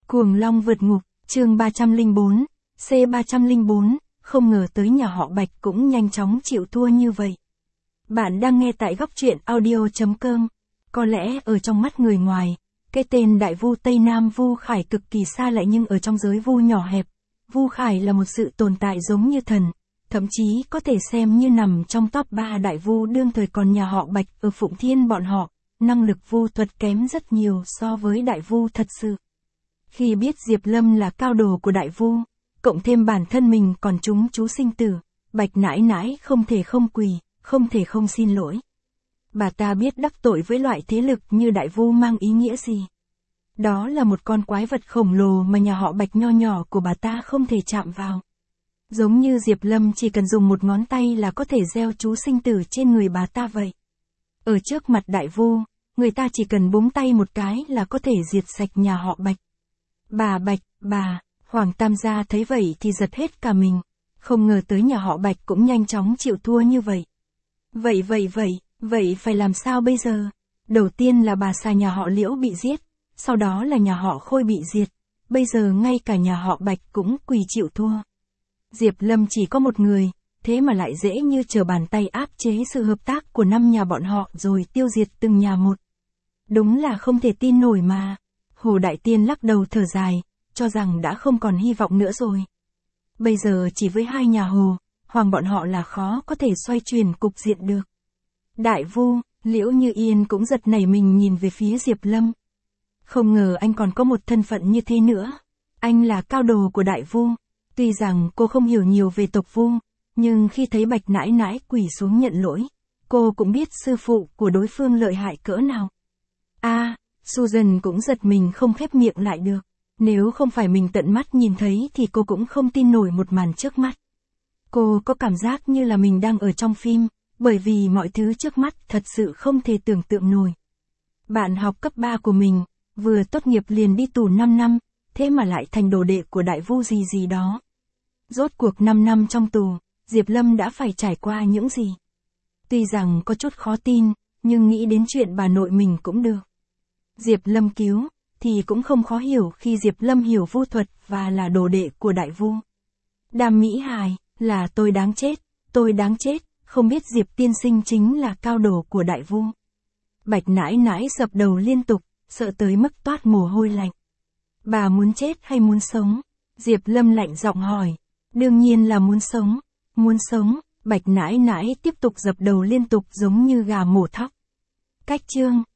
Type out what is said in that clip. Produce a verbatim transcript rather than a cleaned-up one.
Cuồng long vượt ngục, chương ba trăm lẻ bốn, C ba trăm lẻ bốn, không ngờ tới nhà họ Bạch cũng nhanh chóng chịu thua như vậy. Bạn đang nghe tại góc truyện audio chấm com. Có lẽ ở trong mắt người ngoài, cái tên đại vu Tây Nam Vu Khải cực kỳ xa lạ, nhưng ở trong giới vu nhỏ hẹp, Vu Khải là một sự tồn tại giống như thần, thậm chí có thể xem như nằm trong top ba đại vu đương thời. Còn nhà họ Bạch ở Phụng Thiên bọn họ, năng lực vu thuật kém rất nhiều so với đại vu thật sự. Khi biết Diệp Lâm là cao đồ của đại vu, cộng thêm bản thân mình còn trúng chú sinh tử, Bạch nãi nãi không thể không quỳ, không thể không xin lỗi. Bà ta biết đắc tội với loại thế lực như đại vu mang ý nghĩa gì. Đó là một con quái vật khổng lồ mà nhà họ Bạch nho nhỏ của bà ta không thể chạm vào. Giống như Diệp Lâm chỉ cần dùng một ngón tay là có thể gieo chú sinh tử trên người bà ta vậy. Ở trước mặt đại vu, người ta chỉ cần búng tay một cái là có thể diệt sạch nhà họ Bạch. Bà Bạch, bà, Hoàng Tam gia thấy vậy thì giật hết cả mình. Không ngờ tới nhà họ Bạch cũng nhanh chóng chịu thua như vậy. Vậy vậy vậy, vậy phải làm sao bây giờ? Đầu tiên là bà xà nhà họ Liễu bị giết, sau đó là nhà họ Khôi bị diệt, bây giờ ngay cả nhà họ Bạch cũng quỳ chịu thua. Diệp Lâm chỉ có một người, thế mà lại dễ như trở bàn tay áp chế sự hợp tác của năm nhà bọn họ rồi tiêu diệt từng nhà một. Đúng là không thể tin nổi mà. Hồ Đại Tiên lắc đầu thở dài, cho rằng đã không còn hy vọng nữa rồi. Bây giờ chỉ với hai nhà Hồ, Hoàng bọn họ là khó có thể xoay chuyển cục diện được. Đại vu, Liễu Như Yên cũng giật nảy mình nhìn về phía Diệp Lâm. Không ngờ anh còn có một thân phận như thế nữa. Anh là cao đồ của đại vu. Tuy rằng cô không hiểu nhiều về tộc vu, nhưng khi thấy Bạch nãi nãi quỳ xuống nhận lỗi, cô cũng biết sư phụ của đối phương lợi hại cỡ nào. A, à, Susan cũng giật mình không khép miệng lại được. Nếu không phải mình tận mắt nhìn thấy thì cô cũng không tin nổi một màn trước mắt. Cô có cảm giác như là mình đang ở trong phim, bởi vì mọi thứ trước mắt thật sự không thể tưởng tượng nổi. Bạn học cấp ba của mình, vừa tốt nghiệp liền đi tù năm năm, thế mà lại thành đồ đệ của đại vu gì gì đó. Rốt cuộc năm năm trong tù, Diệp Lâm đã phải trải qua những gì? Tuy rằng có chút khó tin, nhưng nghĩ đến chuyện bà nội mình cũng được. Diệp Lâm cứu, thì cũng không khó hiểu khi Diệp Lâm hiểu vu thuật và là đồ đệ của đại vu. Đàm Mỹ Hài, là tôi đáng chết, tôi đáng chết, không biết Diệp tiên sinh chính là cao đồ của đại vu. Bạch nãi nãi sập đầu liên tục, sợ tới mức toát mồ hôi lạnh. Bà muốn chết hay muốn sống? Diệp Lâm lạnh giọng hỏi. Đương nhiên là muốn sống, muốn sống. Bạch nãi nãi tiếp tục dập đầu liên tục giống như gà mổ thóc. Cách chương